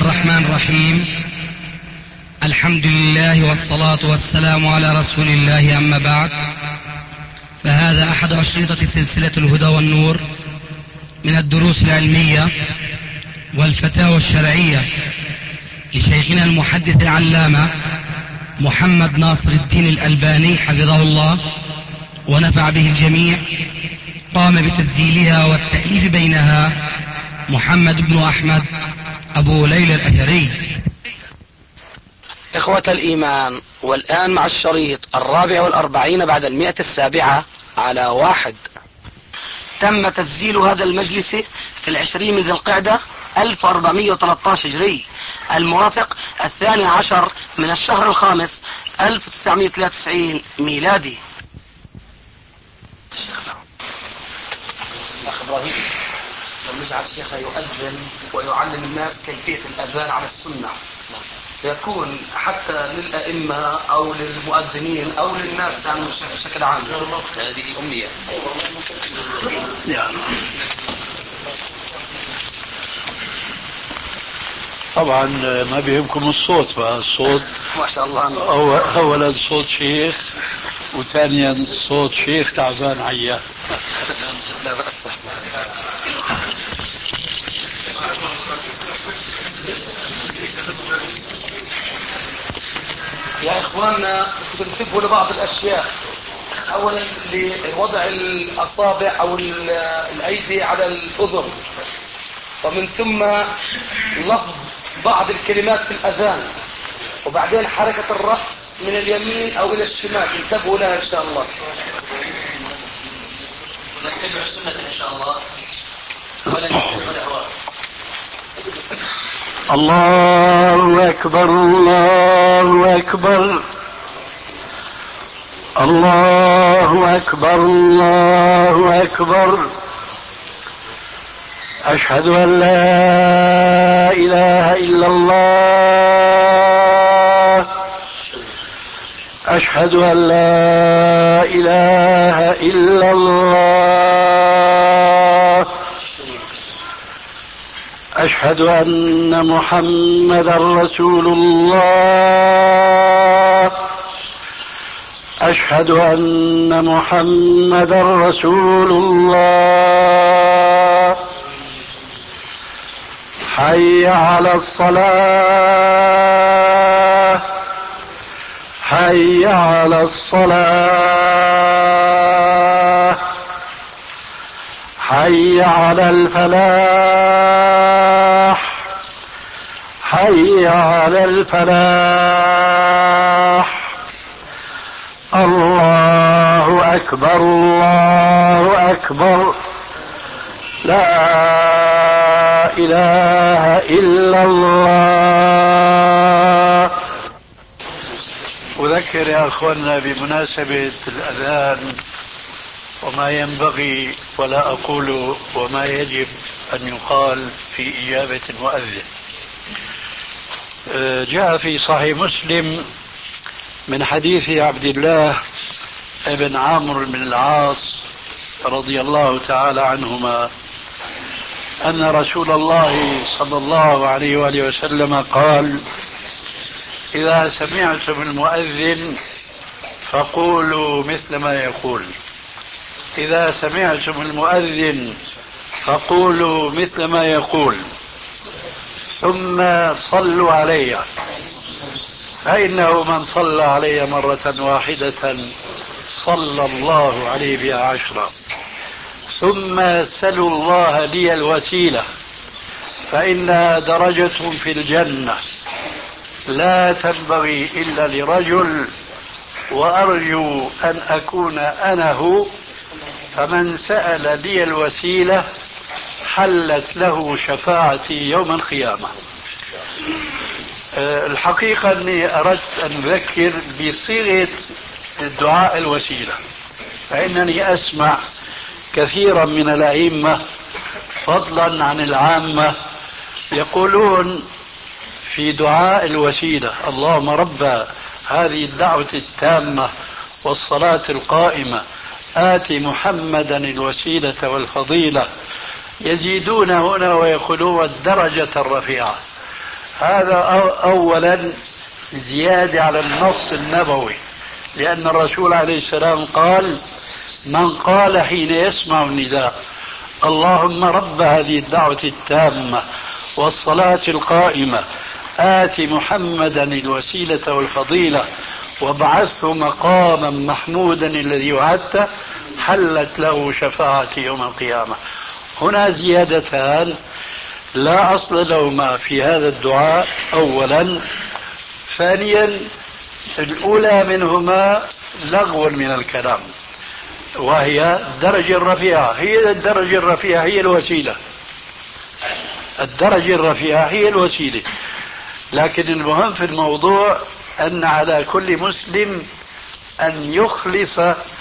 الرحمن الرحيم. الحمد لله والصلاة والسلام على رسول الله، أما بعد، فهذا أحد أشرطة سلسلة الهدى والنور من الدروس العلمية والفتاوى الشرعية لشيخنا المحدث العلامة محمد ناصر الدين الألباني حفظه الله ونفع به الجميع. قام بتسجيلها والتأليف بينها محمد بن أحمد أبو ليلى الأثري. إخوة الإيمان، والآن مع الشريط 44 بعد 107 على 1. تم تسجيل هذا المجلس في 20 من ذي القعدة 1413 هجري، الموافق 12 من الشهر الخامس 1993 ميلادي. أخ إبراهيم، لو نجعل الشيخ يؤذن ويعلم الناس كيفية الأذان على السنة، يكون حتى للأئمة أو للمؤذنين أو للناس يعني بشكل عام. هذه أمنية. طبعا ما بيهمكم الصوت، الصوت ما شاء الله. أولا صوت شيخ، وثانيا صوت شيخ تعبان عيان. لا بأس. يا إخواننا، تنتبهوا لبعض الأشياء. أولا لوضع الأصابع أو الأيدي على الأذن، ومن ثم لفظ بعض الكلمات في الأذان، وبعدين حركة الرأس من اليمين أو إلى الشمال. انتبهوا لها إن شاء الله. ونتبع السنة إن شاء الله، ولا نتبع الأهواء. الله أكبر، الله أكبر، الله أكبر، الله أكبر. أشهد أن لا إله إلا الله، أشهد أن لا إله إلا الله، أشهد أن محمدا رسول الله، أشهد أن محمدا رسول الله. حي على الصلاة، حي على الصلاة، حي على الفلاح، حي على الفلاح. الله أكبر، الله أكبر، لا إله إلا الله. أذكر يا أخوانا بمناسبة الأذان وما ينبغي ولا أقول وما يجب أن يقال في إجابة المؤذن. جاء في صحيح مسلم من حديث عبد الله بن عمرو بن العاص رضي الله تعالى عنهما أن رسول الله صلى الله عليه وآله وسلم قال: إذا سمعتم المؤذن فقولوا مثل ما يقول، إذا سمعتم المؤذن فقولوا مثل ما يقول، ثم صلوا علي، فإنه من صلى علي مرة واحدة صلى الله عليه بها 10. ثم سلوا الله لي الوسيلة فإنها درجة في الجنة لا تنبغي إلا لرجل، وأرجو أن أكون أنا هو، فمن سأل لي الوسيلة حلت له شفاعتي يوم القيامة. الحقيقة أني أردت أن أذكر بصيغة دعاء الوسيلة، فإنني أسمع كثيرا من الأئمة فضلا عن العامة يقولون في دعاء الوسيلة: اللهم رب هذه الدعوة التامة والصلاة القائمة آت محمدا الوسيلة والفضيلة. يزيدون هنا ويقولون الدرجة الرفيعة. هذا أولا زيادة على النص النبوي، لأن الرسول عليه السلام قال: من قال حين يسمع النداء اللهم رب هذه الدعوة التامة والصلاة القائمة آت محمدا الوسيلة والفضيلة وابعثه مقاما محمودا الذي وعدته حلت له شفاعتي يوم القيامة. هنا زيادتان لا أصل لهما في هذا الدعاء أولا. ثانيا الأولى منهما لغو من الكلام، وهي الدرجة الرفيعة. هي الدرجة الرفيعة هي الوسيلة، الدرجة الرفيعة هي الوسيلة. لكن المهم في الموضوع أن على كل مسلم أن يخلص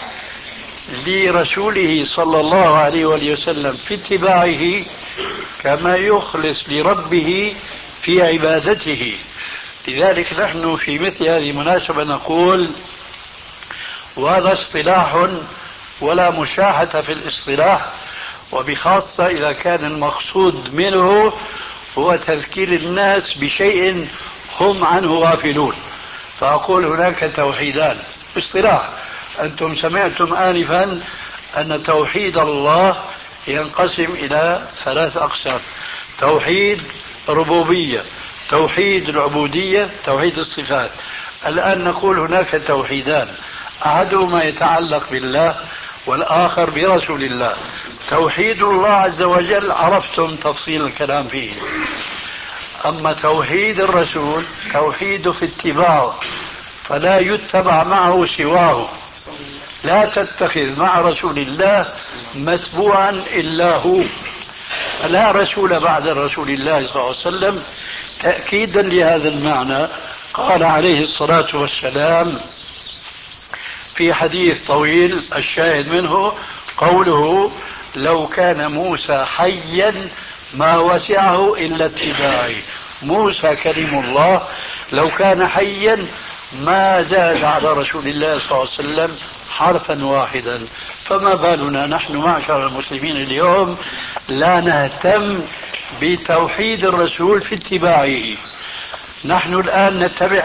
لرسوله صلى الله عليه وسلم في اتباعه كما يخلص لربه في عبادته. لذلك نحن في مثل هذه المناسبة نقول، وهذا اصطلاح ولا مشاحة في الاصطلاح، وبخاصة إذا كان المقصود منه هو تذكير الناس بشيء هم عنه غافلون، فأقول هناك توحيدان اصطلاح. أنتم سمعتم آنفا أن توحيد الله ينقسم إلى 3 أقسام: توحيد ربوبية، توحيد العبودية، توحيد الصفات. الآن نقول هناك توحيدان، أحدهما يتعلق بالله والآخر برسول الله. توحيد الله عز وجل عرفتم تفصيل الكلام فيه، أما توحيد الرسول توحيد في اتباعه، فلا يتبع معه سواه، لا تتخذ مع رسول الله متبوعا إلا هو، فلا رسول بعد رسول الله صلى الله عليه وسلم. تأكيدا لهذا المعنى قال عليه الصلاة والسلام في حديث طويل الشاهد منه قوله: لو كان موسى حيا ما وسعه إلا اتباعي. موسى كلم الله لو كان حيا ما زاد على رسول الله صلى الله عليه وسلم حرفا واحدا، فما بالنا نحن معشر المسلمين اليوم لا نهتم بتوحيد الرسول في اتباعه. نحن الآن نتبع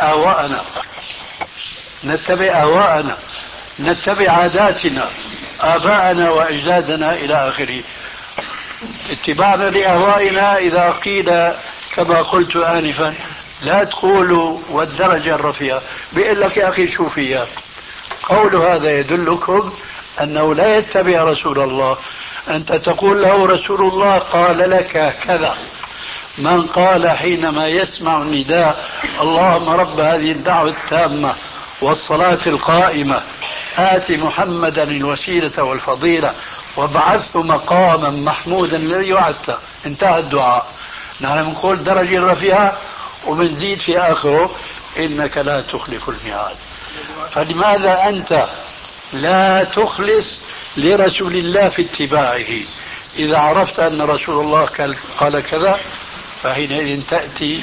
أهواءنا، نتبع عاداتنا، آباءنا وأجدادنا إلى آخره. اتباعنا لأهوائنا إذا قيل كما قلت آنفا لا تقولوا والدرجة الرفيعة، بيقول لك يا أخي شو فيها. قول هذا يدلكم أنه لا يتبع رسول الله. أنت تقول له رسول الله قال لك كذا. من قال حينما يسمع النداء اللهم رب هذه الدعوة التامة والصلاة القائمة آت محمدا الوسيلة والفضيلة وابعثه مقاما محمودا الذي وعدته، انتهى الدعاء. نحن نقول درجة الرفيعة ومنزيد في آخره إنك لا تخلف الميعاد. فلماذا أنت لا تخلص لرسول الله في اتباعه؟ إذا عرفت أن رسول الله قال كذا فحينئذ تأتي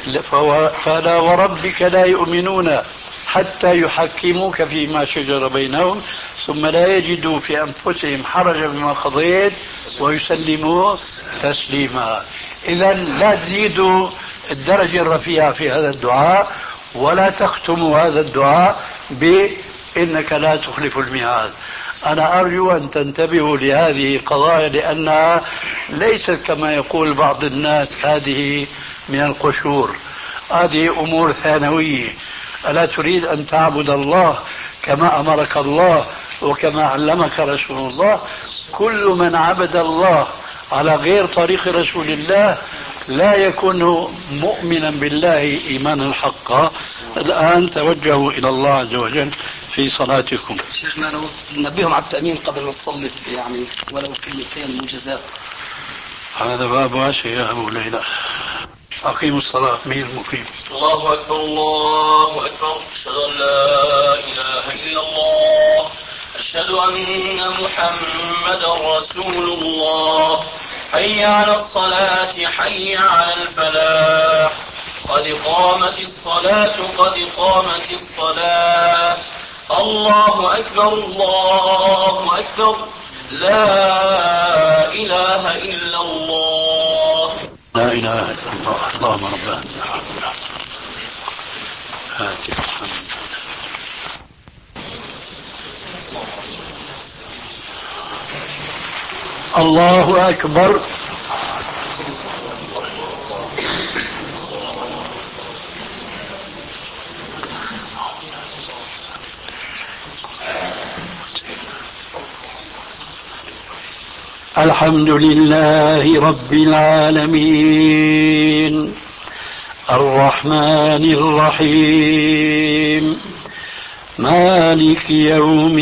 فلا وربك لا يؤمنون حتى يحكموك فيما شجر بينهم ثم لا يجدوا في أنفسهم حرجا مما قضيت ويسلموا تسليما. إذا لا تزيدوا الدرجة الرفيعة في هذا الدعاء ولا تختموا هذا الدعاء بإنك لا تخلف الميعاد. أنا أرجو أن تنتبهوا لهذه القضايا لأنها ليست كما يقول بعض الناس هذه من القشور، هذه أمور ثانوية. ألا تريد أن تعبد الله كما أمرك الله وكما علمك رسول الله؟ كل من عبد الله على غير طريق رسول الله لا يكون مؤمنا بالله إيمانا حقا. الآن توجهوا إلى الله عز وجل في صلاتكم. شيخنا لو ننبههم على التأمين قبل ما تصلي، يعني ولو كلمتين موجزات. هذا باب واسع يا أبو ليلى. أقيموا الصلاة. مين المقيم؟ الله أكبر الله أكبر. أشهد أن لا إله إلا الله، أشهد أن محمدا رسول الله. حي على الصلاة حي على الفلاح، قد قامت الصلاة قد قامت الصلاة. الله أكبر الله أكبر، لا إله إلا الله. لا إله إلا الله. اللهم ربنا آتي محمد. الله أكبر. الحمد لله رب العالمين الرحمن الرحيم مالك يوم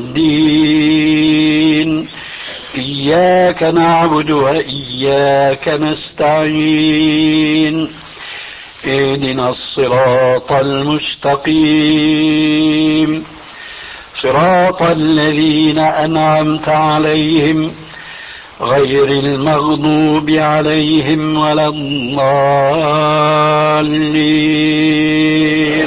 الدين إياك نعبد وإياك نستعين اهدنا الصراط المستقيم صراط الذين أنعمت عليهم غير المغضوب عليهم ولا الضالين.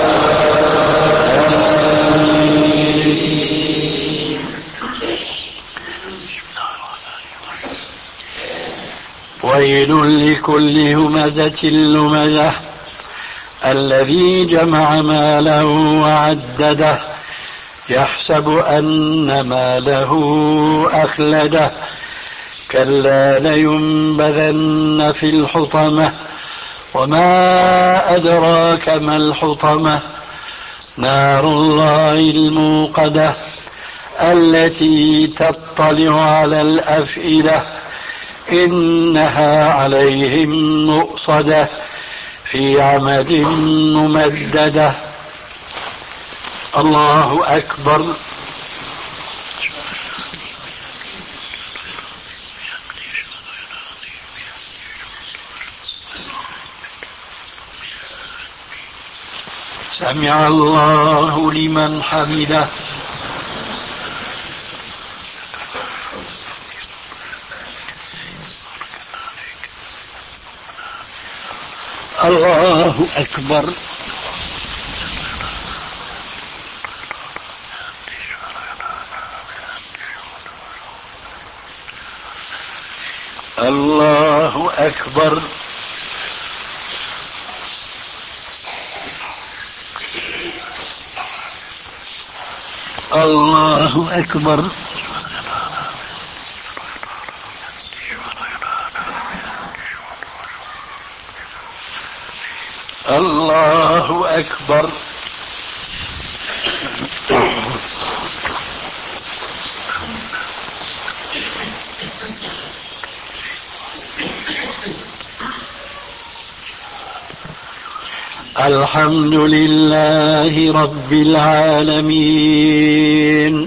ويل لكل همزة لمزة الذي جمع ماله وعدده يحسب أن ماله أخلده كلا لينبذن في الحطمة وما أدراك ما الحطمة نار الله الموقدة التي تطلع على الأفئدة إنها عليهم مؤصدة في عمد ممددة. الله أكبر. سمع الله لمن حمده. الله أكبر. الله أكبر. الله أكبر. الله أكبر. الحمد لله رب العالمين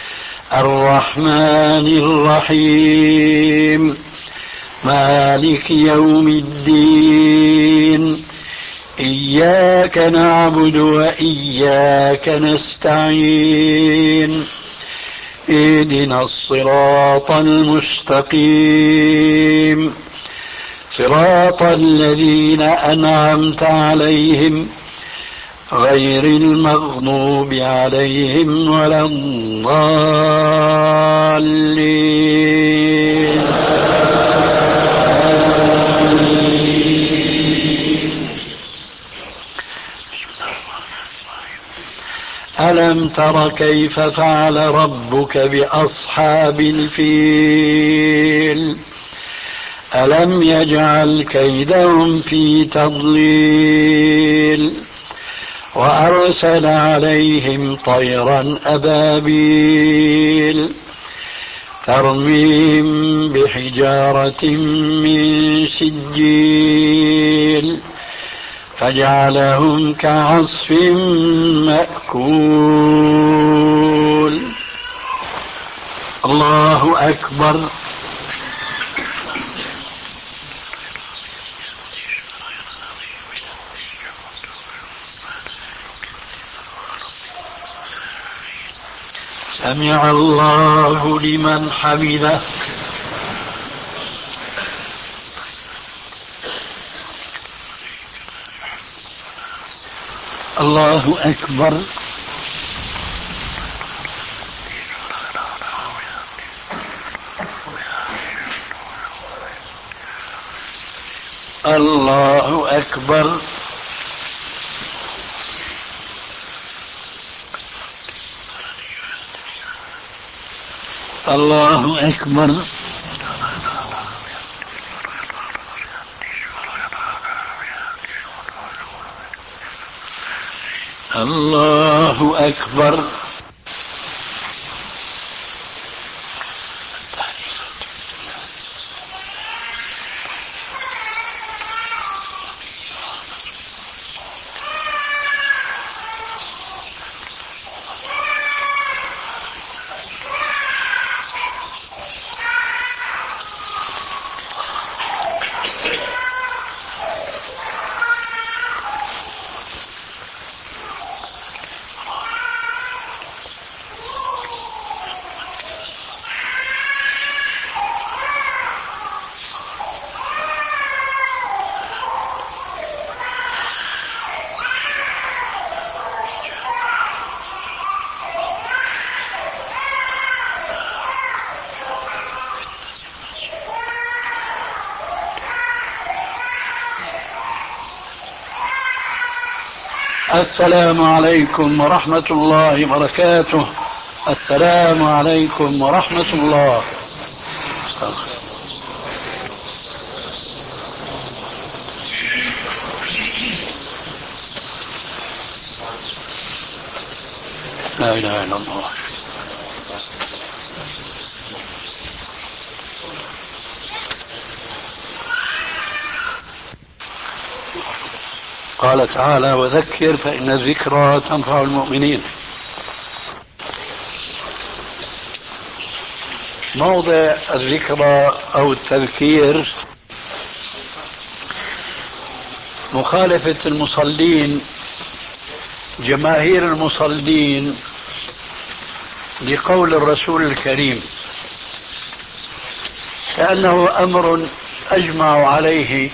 الرحمن الرحيم مالك يوم الدين إياك نعبد وإياك نستعين اهدنا الصراط المستقيم صراط الذين أنعمت عليهم غير المغضوب عليهم ولا الضالين. ألم تر كيف فعل ربك بأصحاب الفيل ألم يجعل كيدهم في تضليل وأرسل عليهم طيرا أبابيل ترميهم بحجارة من سجيل فجعلهم كعصف مأكول. الله أكبر. سمع الله لمن حمده. الله أكبر. الله أكبر. الله أكبر. الله أكبر. السلام عليكم ورحمة الله وبركاته. السلام عليكم ورحمة الله. لا إله إلا الله. قال تعالى: وذكر فإن الذكرى تنفع المؤمنين. موضع الذكرى أو التذكير مخالفة المصلين، جماهير المصلين، لقول الرسول الكريم، كأنه أمر أجمع عليه،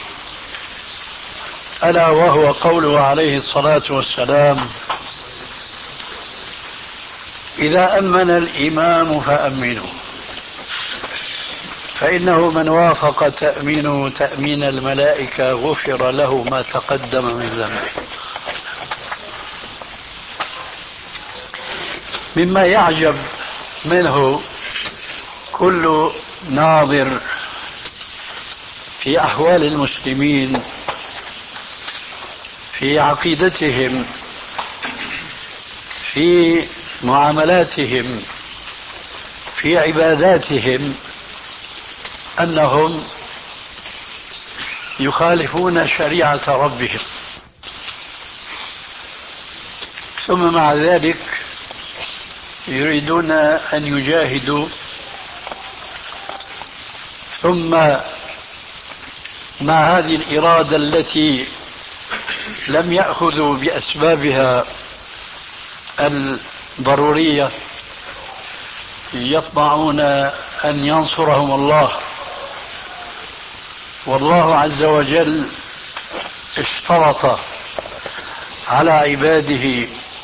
ألا وهو قوله عليه الصلاة والسلام: إذا أمن الإمام فأمنوا، فإنه من وافق تأمينه تأمين الملائكة غفر له ما تقدم من ذنبه. مما يعجب منه كل ناظر في أحوال المسلمين، في عقيدتهم، في معاملاتهم، في عباداتهم، أنهم يخالفون شريعة ربهم، ثم مع ذلك يريدون أن يجاهدوا، ثم مع هذه الإرادة التي لم يأخذوا بأسبابها الضرورية يطمعون أن ينصرهم الله. والله عز وجل اشترط على عباده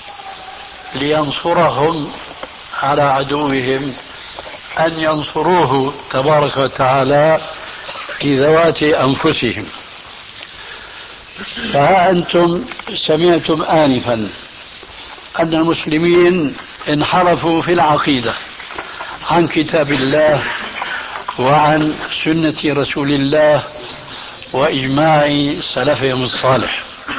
لينصرهم على عدوهم أن ينصروه تبارك وتعالى لذوات أنفسهم. فها أنتم سمعتم آنفا أن المسلمين انحرفوا في العقيدة عن كتاب الله وعن سنة رسول الله وإجماع سلفهم الصالح.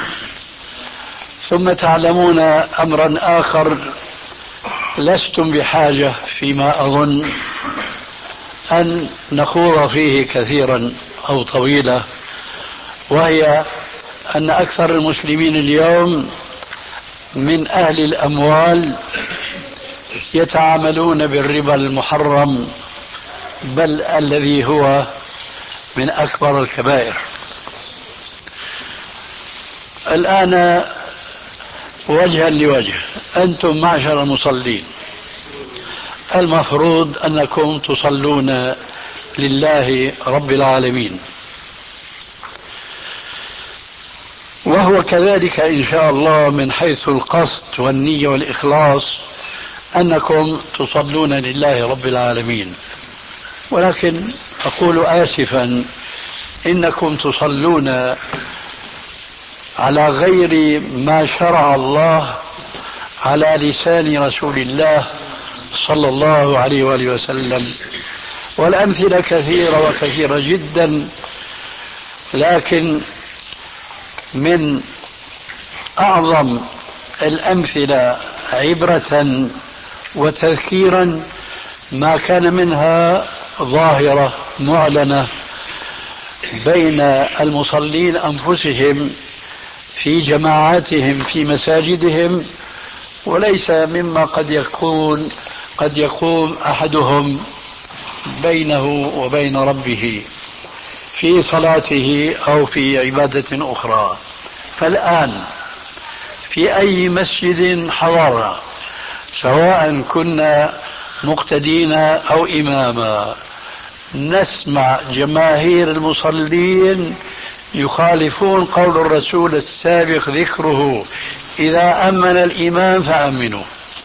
ثم تعلمون أمرا آخر لستم بحاجة فيما أظن أن نخوض فيه كثيرا أو طويلا، وهي أن أكثر المسلمين اليوم من أهل الأموال يتعاملون بالربا المحرم، بل الذي هو من أكبر الكبائر. الآن وجها لوجه، أنتم معشر المصلين المفروض أنكم تصلون لله رب العالمين، وهو كذلك إن شاء الله من حيث القصد والنية والإخلاص أنكم تصلون لله رب العالمين. ولكن أقول آسفا إنكم تصلون على غير ما شرع الله على لسان رسول الله صلى الله عليه وآله وسلم. والأمثلة كثيرة وكثيرة جدا، لكن من أعظم الأمثلة عبرة وتذكيرا ما كان منها ظاهرة معلنة بين المصلين أنفسهم في جماعاتهم في مساجدهم، وليس مما قد يقوم أحدهم بينه وبين ربه في صلاته أو في عبادة أخرى. فالآن في أي مسجد حضرنا، سواء كنا مقتدين أو إماما، نسمع جماهير المصلين يخالفون قول الرسول السابق ذكره: إذا أمن الإمام فأمنوا.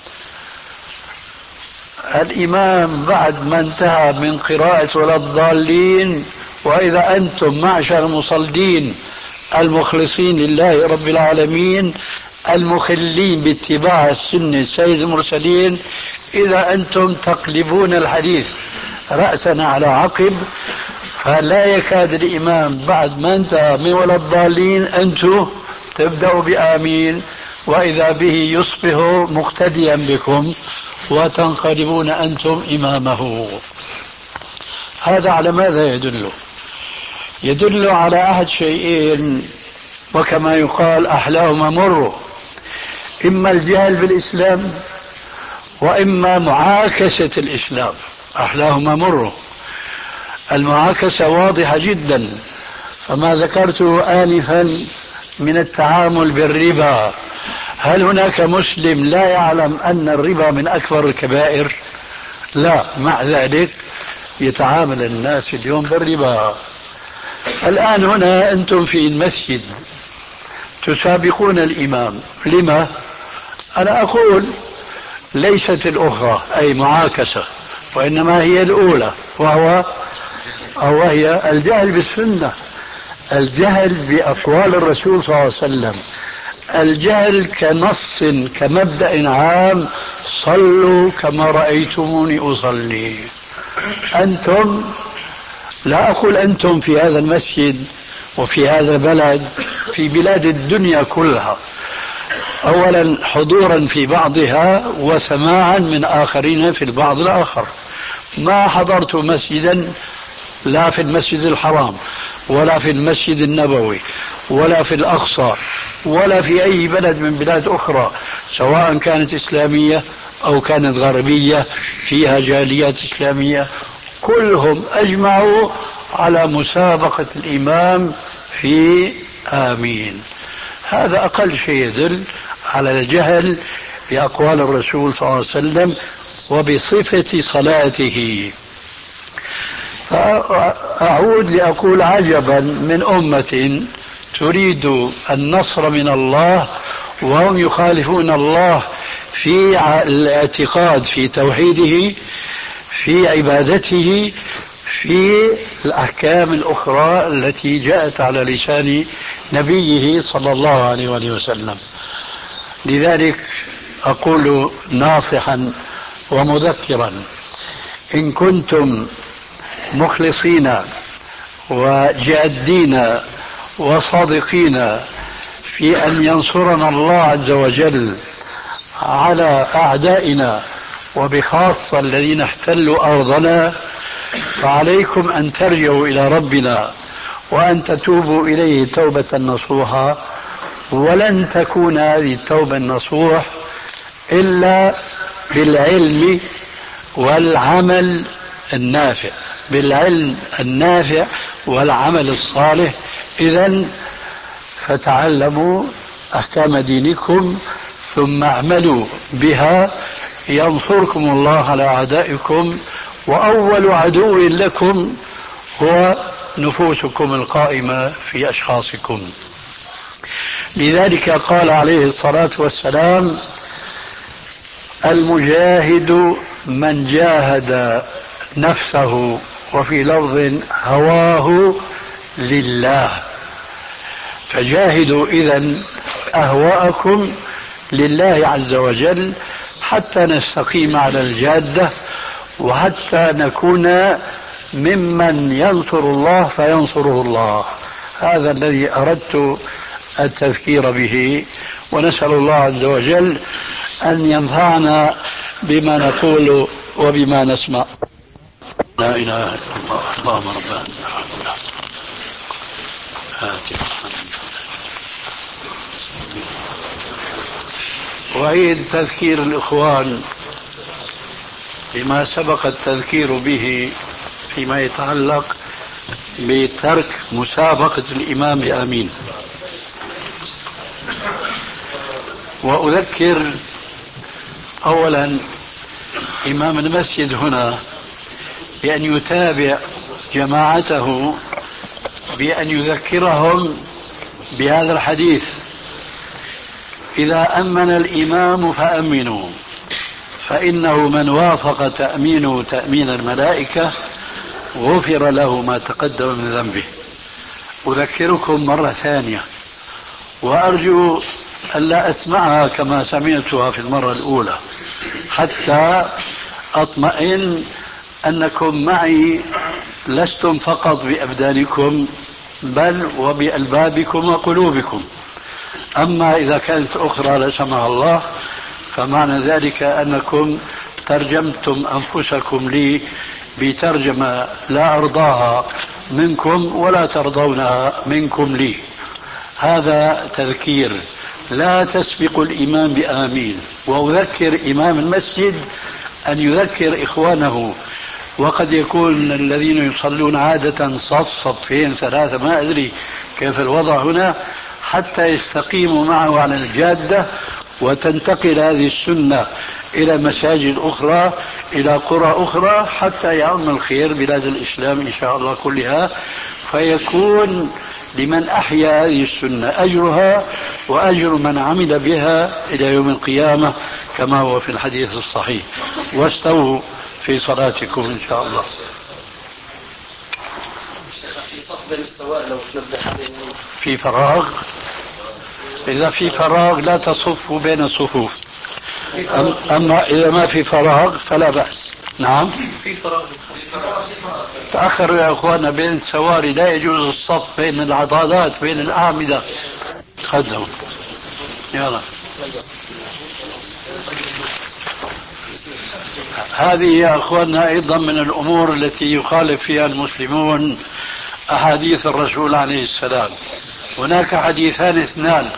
الإمام بعد ما انتهى من قراءة ولا الضالين، وإذا أنتم معشر المصلين المخلصين لله رب العالمين المخلين باتباع السنة سيد المرسلين، إذا أنتم تقلبون الحديث رأسا على عقب، فلا يكاد الإمام بعد ما انتهى من ولا الضالين أنتم تبدأوا بآمين، وإذا به يصبح مقتديا بكم وتنقلبون أنتم إمامه. هذا على ماذا يدل؟ يدل على أحد شيئين، وكما يقال أحلاهما مر: إما الجهل بالإسلام، وإما معاكسة الإسلام. أحلاهما مر. المعاكسة واضحة جدا، فما ذكرته آنفا من التعامل بالربا، هل هناك مسلم لا يعلم أن الربا من أكبر الكبائر؟ لا، مع ذلك يتعامل الناس اليوم بالربا. الآن هنا أنتم في المسجد تسابقون الإمام، لما؟ أنا أقول ليست الأخرى أي معاكسة، وإنما هي الأولى، وهي الجهل بالسنة، الجهل بأقوال الرسول صلى الله عليه وسلم، الجهل كنص كمبدأ عام: صلوا كما رأيتموني أصلي. أنتم، لا أقول أنتم في هذا المسجد وفي هذا البلد، في بلاد الدنيا كلها، أولا حضورا في بعضها وسماعا من آخرين في البعض الآخر. ما حضرت مسجدا، لا في المسجد الحرام ولا في المسجد النبوي ولا في الأقصى ولا في أي بلد من بلاد أخرى، سواء كانت إسلامية أو كانت غربية فيها جاليات إسلامية، كلهم أجمعوا على مسابقة الإمام في آمين. هذا أقل شيء يدل على الجهل بأقوال الرسول صلى الله عليه وسلم وبصفة صلاته. فأعود لأقول: عجبا من أمة تريد النصر من الله وهم يخالفون الله في الاعتقاد، في توحيده، في عبادته، في الأحكام الأخرى التي جاءت على لسان نبيه صلى الله عليه وآله وسلم. لذلك أقول ناصحا ومذكرا: إن كنتم مخلصين وجادين وصادقين في أن ينصرنا الله عز وجل على أعدائنا، وبخاصة الذين احتلوا أرضنا، فعليكم أن ترجعوا إلى ربنا وأن تتوبوا إليه توبة نصوحا. ولن تكون هذه التوبة النصوح إلا بالعلم والعمل النافع، بالعلم النافع والعمل الصالح. إذن فتعلموا أحكام دينكم ثم اعملوا بها ينصركم الله على أعدائكم، وأول عدو لكم هو نفوسكم القائمة في أشخاصكم. لذلك قال عليه الصلاة والسلام: المجاهد من جاهد نفسه، وفي لفظ هواه لله. فجاهدوا إذن أهواءكم لله عز وجل حتى نستقيم على الجادة، وحتى نكون ممن ينصر الله فينصره الله. هذا الذي أردت التذكير به، ونسأل الله عز وجل أن ينفعنا بما نقول وبما نسمع. لا إله إلا الله. اللهم ربنا وعيد تذكير الإخوان بما سبق التذكير به فيما يتعلق بترك مسابقة الإمام بآمين. وأذكر أولا إمام المسجد هنا بأن يتابع جماعته بأن يذكرهم بهذا الحديث: إذا أمن الإمام فأمنوا، فإنه من وافق تأمينه تأمين الملائكة غفر له ما تقدم من ذنبه. أذكركم مرة ثانية، وأرجو أن لا أسمعها كما سمعتها في المرة الأولى، حتى أطمئن أنكم معي لستم فقط بأبدانكم بل وبألبابكم وقلوبكم. أما إذا كانت أخرى لا سمح الله فمعنى ذلك أنكم ترجمتم أنفسكم لي بترجمة لا أرضاها منكم ولا ترضونها منكم لي. هذا تذكير، لا تسبق الإمام بآمين. وأذكر إمام المسجد أن يذكر إخوانه، وقد يكون الذين يصلون عادة صف صفين ثلاثة، ما أدري كيف الوضع هنا، حتى يستقيموا معه على الجادة وتنتقل هذه السنة إلى مساجد أخرى، إلى قرى أخرى، حتى يعم الخير بلاد الإسلام إن شاء الله كلها، فيكون لمن أحيا هذه السنة أجرها وأجر من عمل بها إلى يوم القيامة كما هو في الحديث الصحيح. واستووا في صلاتكم إن شاء الله. في صف بين السواء لو تنبه في فراغ، إذا في فراغ لا تصفوا بين الصفوف، أما إذا ما في فراغ فلا بأس. نعم في فراغ. تأخروا يا أخوانا بين السواري، لا يجوز الصف بين العضادات بين الأعمدة. تقدموا يلا. هذه يا أخوانا أيضا من الأمور التي يخالف فيها المسلمون أحاديث الرسول عليه السلام. هناك حديثان اثنان،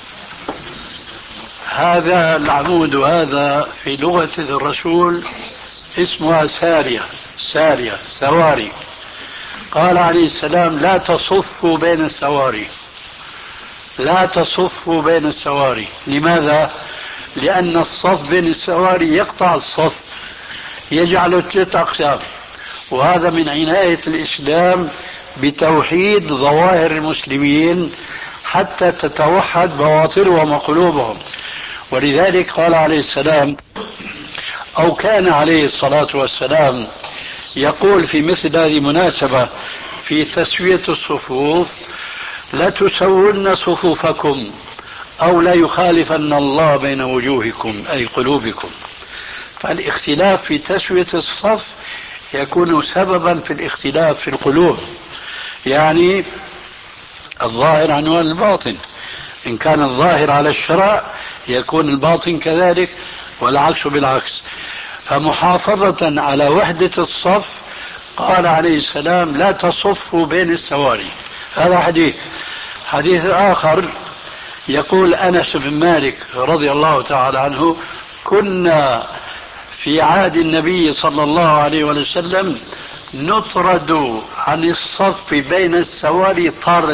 هذا العمود وهذا في لغة الرسول اسمها سارية سواري. قال عليه السلام: لا تصفوا بين السواري، لا تصفوا بين السواري. لماذا؟ لأن الصف بين السواري يقطع الصف، يجعل 3 أقسام. وهذا من عناية الإسلام بتوحيد ظواهر المسلمين حتى تتوحد بواطنهم وقلوبهم. ولذلك قال عليه السلام، أو كان عليه الصلاة والسلام يقول في مثل هذه المناسبة في تسوية الصفوف: لا تسون صفوفكم أو لا يخالفن الله بين وجوهكم أي قلوبكم. فالاختلاف في تسوية الصف يكون سببا في الاختلاف في القلوب، يعني الظاهر عنوان الباطن. إن كان الظاهر على الشرع يكون الباطن كذلك، والعكس بالعكس. فمحافظة على وحدة الصف قال عليه السلام: لا تصفوا بين السواري. هذا حديث آخر يقول أنس بن مالك رضي الله تعالى عنه: كنا في عهد النبي صلى الله عليه وسلم نطرد عن الصف بين السواري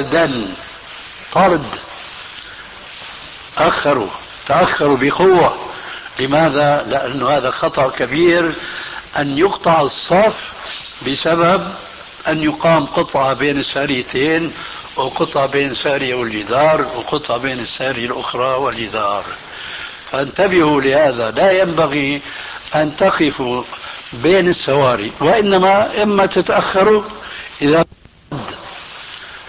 طرد، تأخروا بقوة. لماذا؟ لأن هذا خطأ كبير أن يقطع الصف بسبب أن يقام قطعة بين الساريتين، وقطعة بين السارية والجدار، وقطعة بين السارية الأخرى والجدار. فانتبهوا لهذا، لا ينبغي أن تقفوا بين السواري، وإنما إما تتأخروا إذا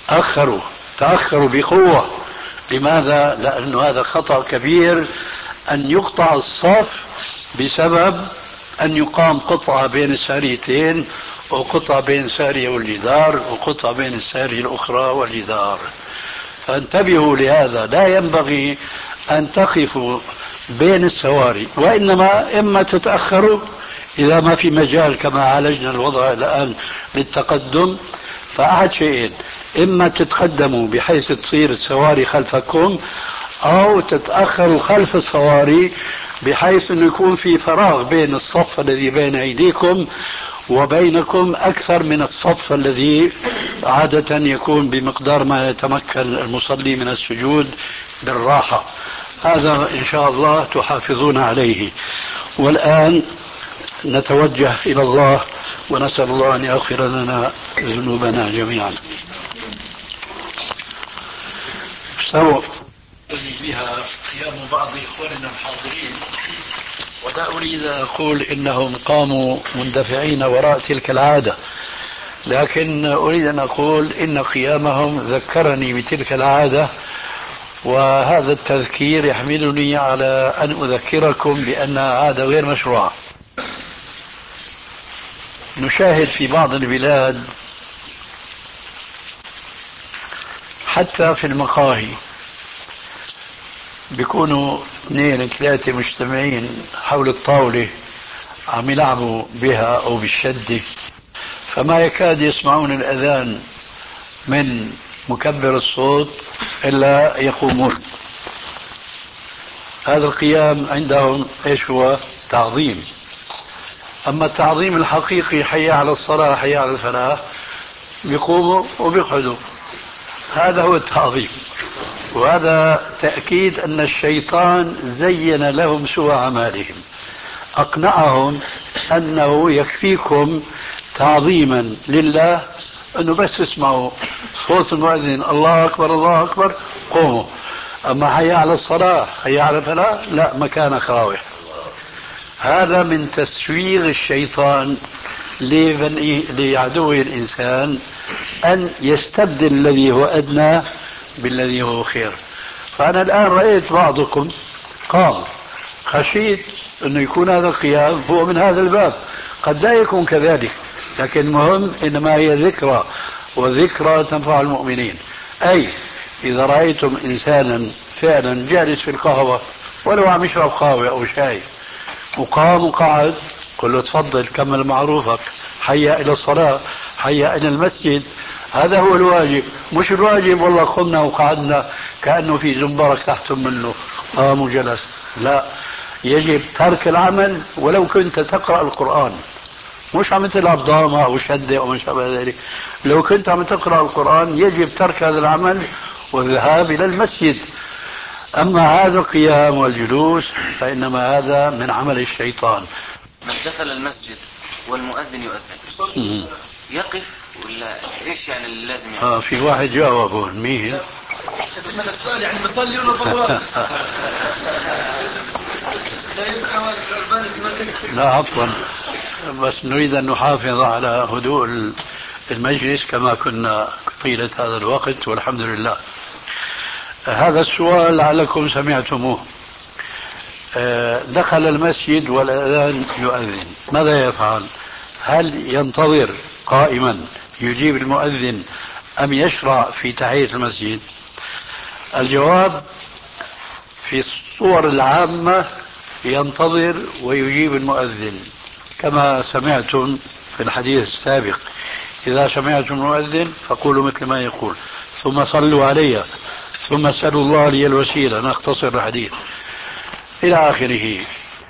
تأخروا بقوة. لماذا؟ لأن هذا خطأ كبير أن يقطع الصف بسبب أن يقام قطعة بين الساريتين، وقطعة بين السارية والجدار، وقطعة بين السارية الأخرى والجدار. فانتبهوا لهذا، لا ينبغي أن تقفوا بين السواري، وإنما إما تتأخروا إذا ما في مجال كما عالجنا الوضع الآن للتقدم، فأحد شيئين: إما تتقدموا بحيث تصير السواري خلفكم، أو تتأخروا خلف السواري بحيث أن يكون في فراغ بين الصف الذي بين أيديكم وبينكم أكثر من الصف الذي عادة يكون بمقدار ما يتمكن المصلي من السجود بالراحة. هذا إن شاء الله تحافظون عليه. والآن نتوجه إلى الله ونسأل الله أن يغفر لنا ذنوبنا جميعا. استوى بها قيام بعض إخواننا الحاضرين، ولا أريد أن أقول إنهم قاموا مندفعين وراء تلك العادة، لكن أريد أن أقول إن قيامهم ذكرني بتلك العادة، وهذا التذكير يحملني على أن أذكركم بأنها عادة غير مشروعة. نشاهد في بعض البلاد حتى في المقاهي بيكونوا 2 3 مجتمعين حول الطاولة عم يلعبوا بها أو بالشدة، فما يكاد يسمعون الأذان من مكبر الصوت إلا يقومون. هذا القيام عندهم إيش هو؟ تعظيم. أما التعظيم الحقيقي حي على الصلاة حي على الفلاح، بيقوموا وبيقعدوا، هذا هو التعظيم. وهذا تأكيد أن الشيطان زين لهم سوء أعمالهم، أقنعهم أنه يكفيكم تعظيما لله أنه بس اسمعوا صوت المؤذن الله أكبر الله أكبر قوموا، أما حي على الصلاة حي على الفلاح لا، مكان خاوي. هذا من تسويغ الشيطان لعدو الإنسان أن يستبدل الذي هو أدنى بالذي هو خير. فأنا الآن رأيت بعضكم قام، خشيت أنه يكون هذا القيام هو من هذا الباب، قد لا يكون كذلك، لكن المهم إنما هي ذكرى، وذكرى تنفع المؤمنين. أي إذا رأيتم إنسانا فعلا جالس في القهوة ولو عم يشرب قهوة أو شاي وقام وقعد، قل له تفضل كمل معروفك، حيا إلى الصلاة حيا إلى المسجد. هذا هو الواجب، مش الواجب والله قمنا وقعدنا كأنه في زنبرك تحتم منه قام وجلس، لا، يجب ترك العمل ولو كنت تقرأ القرآن، مش عم تلعب ضامة أو شدة أو ما شابه ذلك. لو كنت عم تقرأ القرآن يجب ترك هذا العمل والذهاب إلى المسجد. أما هذا القيام والجلوس فإنما هذا من عمل الشيطان. من دخل المسجد والمؤذن يؤذن يقف ولا ايش يعني اللي لازم يعني؟ في واحد جاوبه مين؟ السؤال يعني بصلي ولا فضوات؟ لا عفوا، بس نريد أن نحافظ على هدوء المجلس كما كنا طيلة هذا الوقت والحمد لله. هذا السؤال لعلكم سمعتموه. دخل المسجد والأذان يؤذن، ماذا يفعل؟ هل ينتظر قائما يجيب المؤذن أم يشرع في تحية المسجد؟ الجواب في الصور العامة ينتظر ويجيب المؤذن، كما سمعتم في الحديث السابق: إذا سمعتم المؤذن فقولوا مثل ما يقول ثم صلوا علي ثم اسألوا الله لي الوسيلة، نختصر الحديث إلى آخره.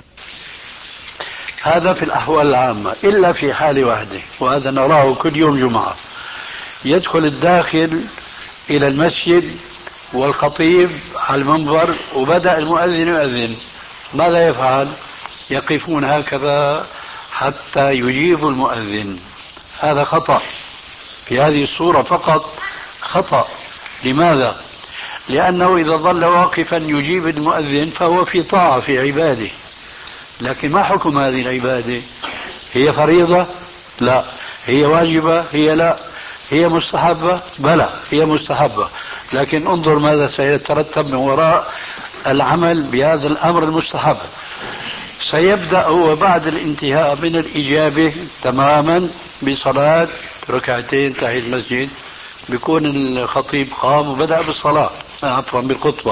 هذا في الأحوال العامة، إلا في حال واحدة، وهذا نراه كل يوم جمعة: يدخل الداخل إلى المسجد والخطيب على المنبر وبدأ المؤذن يؤذن، ماذا يفعل؟ يقفون هكذا حتى يجيب المؤذن. هذا خطأ في هذه الصورة فقط، خطأ. لماذا؟ لأنه إذا ظل واقفا يجيب المؤذن فهو في طاعة، في عبادة. لكن ما حكم هذه العبادة؟ هي فريضة؟ لا. هي واجبة؟ هي لا. هي مستحبة؟ بلى هي مستحبة، لكن انظر ماذا سيترتب من وراء العمل بهذا الأمر المستحب. سيبدأ هو بعد الانتهاء من الإجابة تماما بصلاة ركعتين تحية المسجد، بيكون الخطيب قام وبدأ بالصلاة، عفوا بالخطبة،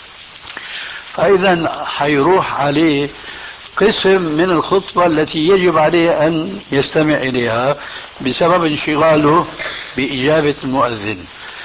فإذا حيروح عليه قسم من الخطبة التي يجب عليه أن يستمع إليها بسبب انشغاله بإجابة المؤذن.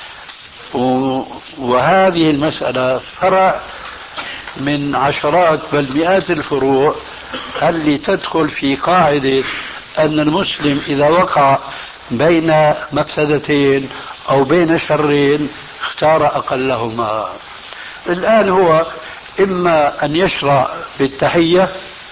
وهذه المسألة فرع من عشرات بل مئات الفروع اللي تدخل في قاعدة أن المسلم إذا وقع بين مفسدتين أو بين شرين اختار أقلهما. الآن هو إما أن يشرع بالتحية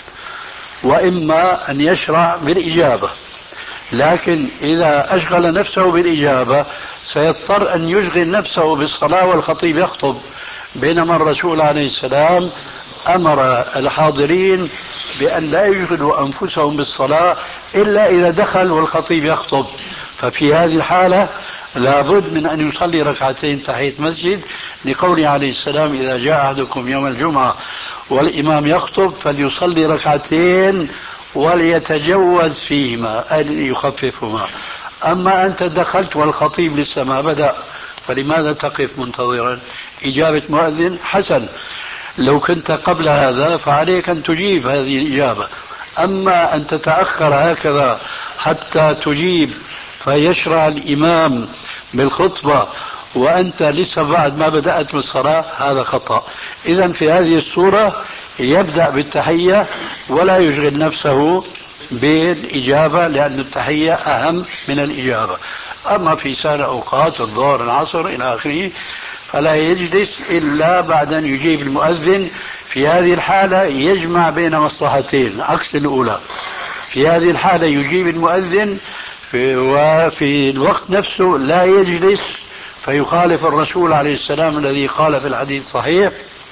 وإما أن يشرع بالإجابة، لكن إذا أشغل نفسه بالإجابة سيضطر أن يشغل نفسه بالصلاة والخطيب يخطب، بينما الرسول عليه السلام أمر الحاضرين بأن لا يشغلوا أنفسهم بالصلاة إلا إذا دخل والخطيب يخطب. ففي هذه الحالة لابد من أن يصلي ركعتين تحية مسجد، لقوله عليه السلام إذا جاء أحدكم يوم الجمعة والإمام يخطب فليصلي ركعتين وليتجوز فيهما أي يخففهما. أما أنت دخلت والخطيب لسه ما بدأ، فلماذا تقف منتظرا إجابة مؤذن؟ حسن، لو كنت قبل هذا فعليك أن تجيب هذه الإجابة. أما أن تتأخر هكذا حتى تجيب فيشرع الإمام بالخطبة وأنت لسه بعد ما بدأت بالصلاة، هذا خطأ. إذن في هذه الصورة يبدأ بالتحية ولا يشغل نفسه بالإجابة، لأن التحية أهم من الإجابة. أما في سائر أوقات الظهر العصر إلى آخره فلا يجلس إلا بعد أن يجيب المؤذن. في هذه الحالة يجمع بين مصلحتين عكس الأولى. في هذه الحالة يجيب المؤذن وفي الوقت نفسه لا يجلس، فيخالف الرسول عليه السلام الذي قال في الحديث الصحيح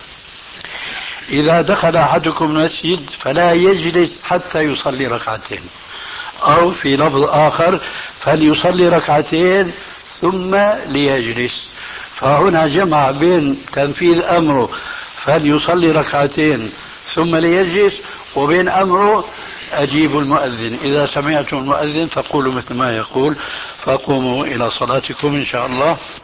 إذا دخل أحدكم المسجد فلا يجلس حتى يصلي ركعتين، أو في لفظ آخر فليصلي ركعتين ثم ليجلس. فهنا جمع بين تنفيذ أمره فليصلي ركعتين ثم ليجلس وبين أمره أجيب المؤذن. إذا سمعتم المؤذن فقولوا مثل ما يقول، فقوموا إلى صلاتكم إن شاء الله.